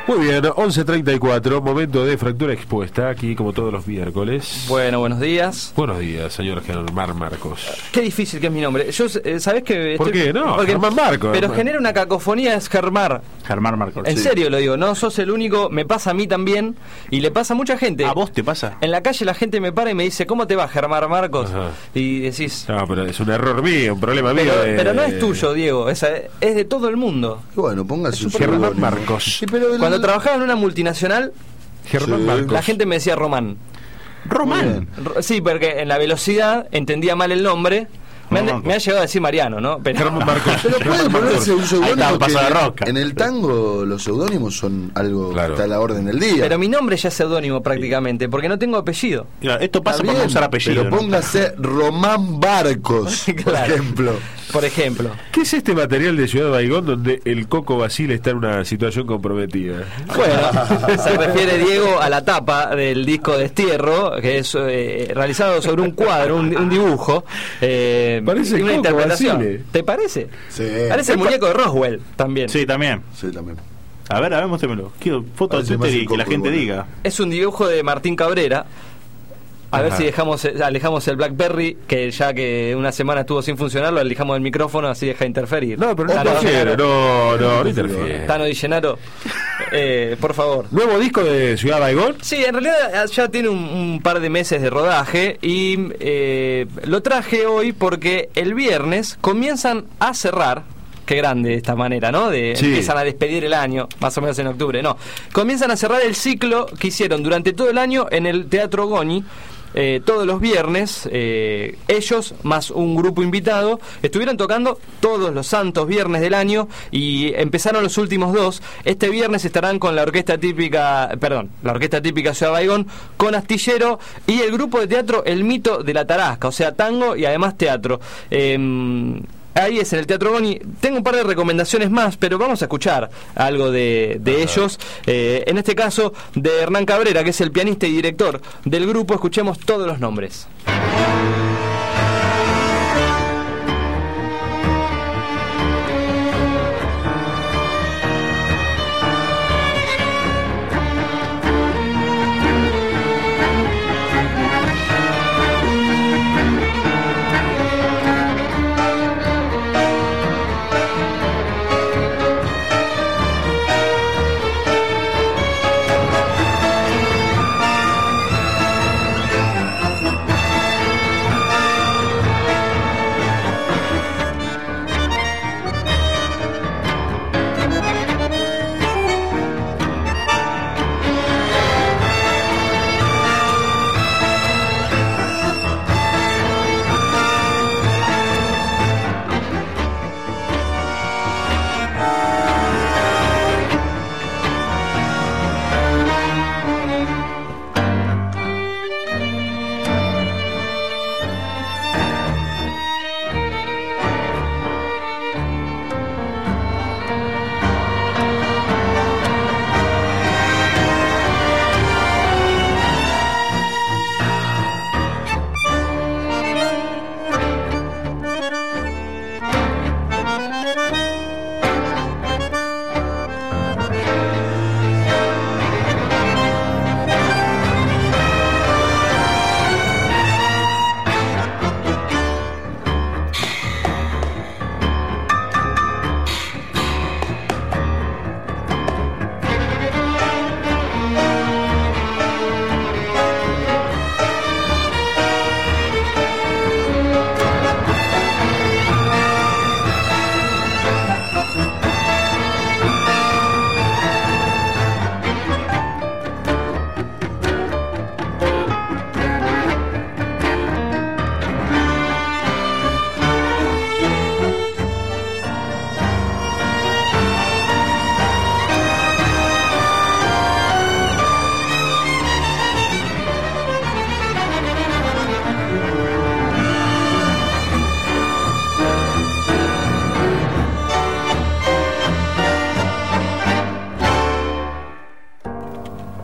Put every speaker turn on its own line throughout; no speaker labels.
Muy bien, 11:34, momento de Fractura Expuesta, aquí como todos los miércoles.
Bueno, buenos días.
Buenos días, señor Germán Marcos.
Qué difícil que es mi nombre. Yo, ¿sabés que
¿Por qué? No,
porque,
Germán Marcos.
Pero genera una cacofonía, es Germán.
Germán Marcos.
En serio lo digo, no sos el único, me pasa a mí también y le pasa a mucha gente.
¿A vos te pasa?
En la calle la gente me para y me dice, ¿cómo te va, Germán Marcos?
Ajá.
Y decís...
No, pero es un error mío, un problema mío.
Pero no es tuyo, Diego, es de todo el mundo.
Bueno, póngase un
Germán
seudónimo.
Marcos.
Sí, pero
Cuando trabajaba en una multinacional,
Germán
Sí.
Marcos.
la gente me decía Román.
Román.
Sí, porque en la velocidad entendía mal el nombre. Me ha llegado a decir Mariano, ¿no? Pero,
Germán Marcos.
Pero puede ponerse un
Ahí está,
seudónimo
un paso de rosca.
en el tango los seudónimos son algo
Claro.
que está a la orden del día.
pero mi nombre ya es seudónimo prácticamente, porque no tengo apellido.
Claro, esto pasa
Está
por no
bien,
usar apellido.
pero
¿no?
póngase Román Barcos, por
Claro.
ejemplo.
Por ejemplo.
¿Qué es este material de Ciudad Baigón donde el Coco Basile está en una situación comprometida?
Bueno, se refiere Diego a la tapa del disco Destierro, que es realizado sobre un cuadro, un dibujo.
Parece
y una
Coco
interpretación.
Basile.
¿Te parece?
Sí.
Parece el muñeco de Roswell también.
Sí, también.
Sí, también.
A ver, muéstremelo. Quiero foto de
Parece
Twitter
más
y
el
que la
Coco
gente
igual.
diga.
Es un dibujo de Martín Cabrera. A ver
Ajá.
si alejamos el BlackBerry, que ya que una semana estuvo sin funcionar, lo alejamos del micrófono, así deja de interferir.
No, pero no
Tano
interfiere,
Gennaro.
no interfiere.
Tano Di Gennaro, por favor.
¿Nuevo disco de Ciudad Baigón?
Sí, en realidad ya tiene un par de meses de rodaje y lo traje hoy porque el viernes comienzan a cerrar. Qué grande de esta manera, ¿no?
Sí.
Empiezan a despedir el año, más o menos en octubre. No, comienzan a cerrar el ciclo que hicieron durante todo el año en el Teatro Goni. Todos los viernes, ellos más un grupo invitado estuvieron tocando todos los santos viernes del año y empezaron los últimos dos. Este viernes estarán con la orquesta típica Ciudad Baigón, con Astillero y el grupo de teatro El Mito de la Tarasca, o sea, tango y además teatro. Ahí es en el Teatro Goni. Tengo un par de recomendaciones más, pero vamos a escuchar algo de ellos. En este caso, de Hernán Cabrera, que es el pianista y director del grupo. Escuchemos todos los nombres.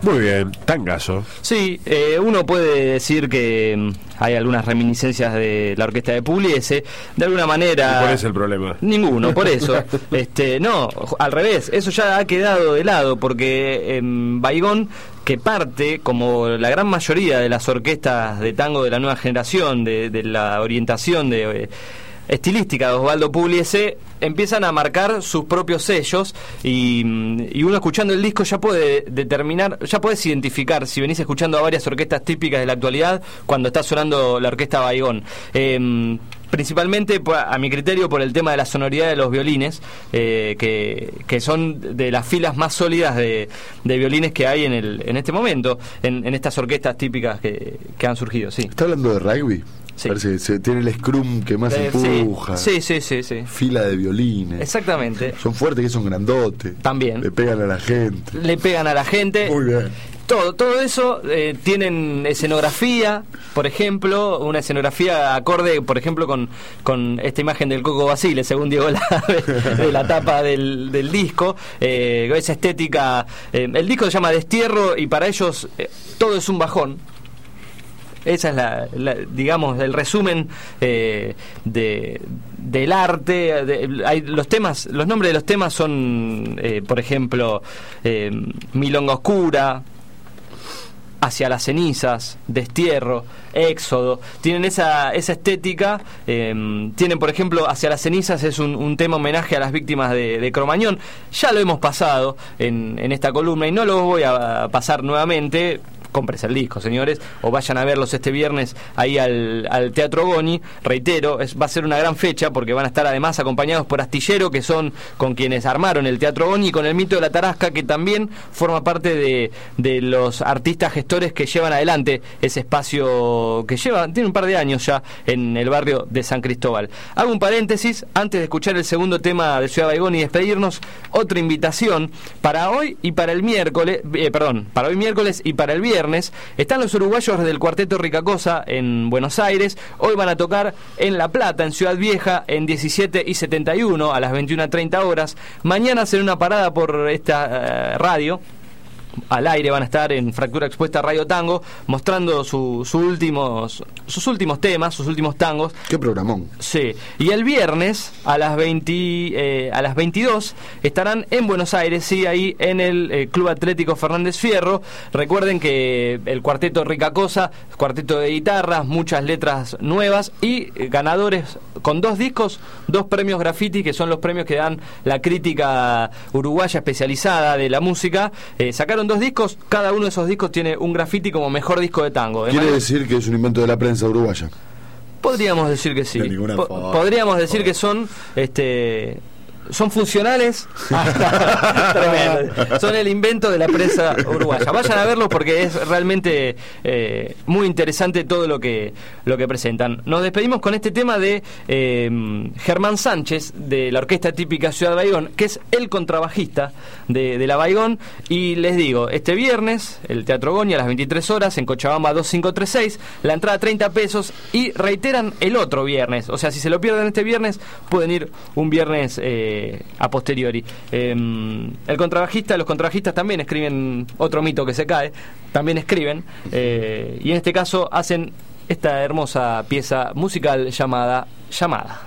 Muy bien, tangazo.
Sí, uno puede decir que hay algunas reminiscencias de la orquesta de Pugliese, de alguna manera.
¿Cuál es el problema?
Ninguno, por eso. No, al revés, eso ya ha quedado de lado, porque Baigón, que parte, como la gran mayoría de las orquestas de tango de la nueva generación, de la orientación de estilística de Osvaldo Pugliese, empiezan a marcar sus propios sellos y uno escuchando el disco ya puede determinar, ya puedes identificar si venís escuchando a varias orquestas típicas de la actualidad cuando está sonando la orquesta Baigón. Principalmente, a mi criterio, por el tema de la sonoridad de los violines, que son de las filas más sólidas de violines que hay en este momento, en estas orquestas típicas que han surgido. Sí.
¿Está hablando de rugby?
Sí.
Parece que tiene el scrum que más empuja.
Sí.
Fila de violines.
Exactamente.
Son fuertes, que son grandotes.
También.
Le pegan a la gente.
Muy
bien.
Todo eso tienen escenografía, por ejemplo, una escenografía acorde, por ejemplo, con esta imagen del Coco Basile, según Diego Lave, de la tapa del disco, esa estética. El disco se llama Destierro y para ellos todo es un bajón. Esa es digamos, el resumen del arte. Los nombres de los temas son, por ejemplo, Milonga Oscura, Hacia las cenizas, Destierro, Éxodo. Tienen esa estética. Tienen, por ejemplo, Hacia las cenizas es un tema homenaje a las víctimas de Cromañón. Ya lo hemos pasado en esta columna y no lo voy a pasar nuevamente. Cómprese el disco, señores, o vayan a verlos este viernes ahí al Teatro Goni. Reitero, va a ser una gran fecha porque van a estar además acompañados por Astillero, que son con quienes armaron el Teatro Goni, y con el Mito de la Tarasca, que también forma parte de los artistas gestores que llevan adelante ese espacio que tiene un par de años ya en el barrio de San Cristóbal. Hago un paréntesis antes de escuchar el segundo tema de Ciudad Baigón y despedirnos. Otra invitación para hoy y para el miércoles, para hoy miércoles y para el viernes. Están los uruguayos del Cuarteto Ricacosa en Buenos Aires. Hoy van a tocar en La Plata, en Ciudad Vieja, en 17 y 71 a las 21:30 horas. Mañana hacen una parada por esta radio. Al aire van a estar en Fractura Expuesta Radio Tango, mostrando sus últimos temas, sus últimos tangos.
Qué programón.
Sí. Y el viernes a las 22 estarán en Buenos Aires, sí, ahí en el Club Atlético Fernández Fierro. Recuerden que el Cuarteto Ricacosa, cuarteto de guitarras, muchas letras nuevas y ganadores con 2 discos, 2 premios Graffiti, que son los premios que dan la crítica uruguaya especializada de la música. Sacaron 2 discos, cada uno de esos discos tiene un Graffiti como mejor disco de tango.
¿Quiere decir que es un invento de la prensa uruguaya?
Podríamos decir que sí.
De ninguna forma.
Podríamos decir que son funcionales. Tremendo. Son el invento de la prensa uruguaya. Vayan a verlo porque es realmente muy interesante todo lo que presentan. Nos despedimos con este tema de Germán Sánchez, de la Orquesta Típica Ciudad Baigón, que es el contrabajista de la Baigón. Y les digo, este viernes el Teatro Goni a las 23 horas en Cochabamba 2536, la entrada 30 pesos, y reiteran el otro viernes. O sea, si se lo pierden este viernes, pueden ir un viernes a posteriori. Los contrabajistas también escriben, otro mito que se cae, también escriben, y en este caso hacen esta hermosa pieza musical llamada Llamada.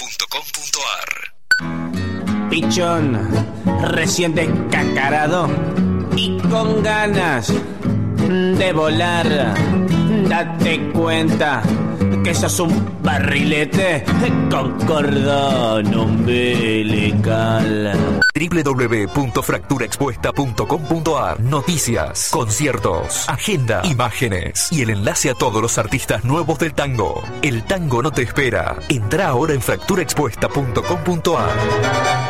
fracturaexpuesta.com.ar.
Pichón, recién descacarado y con ganas de volar. Date cuenta que sos un barrilete con cordón umbilical.
www.fracturaexpuesta.com.ar. Noticias, conciertos, agenda, imágenes y el enlace a todos los artistas nuevos del tango. El tango no te espera. Entra ahora en fracturaexpuesta.com.ar.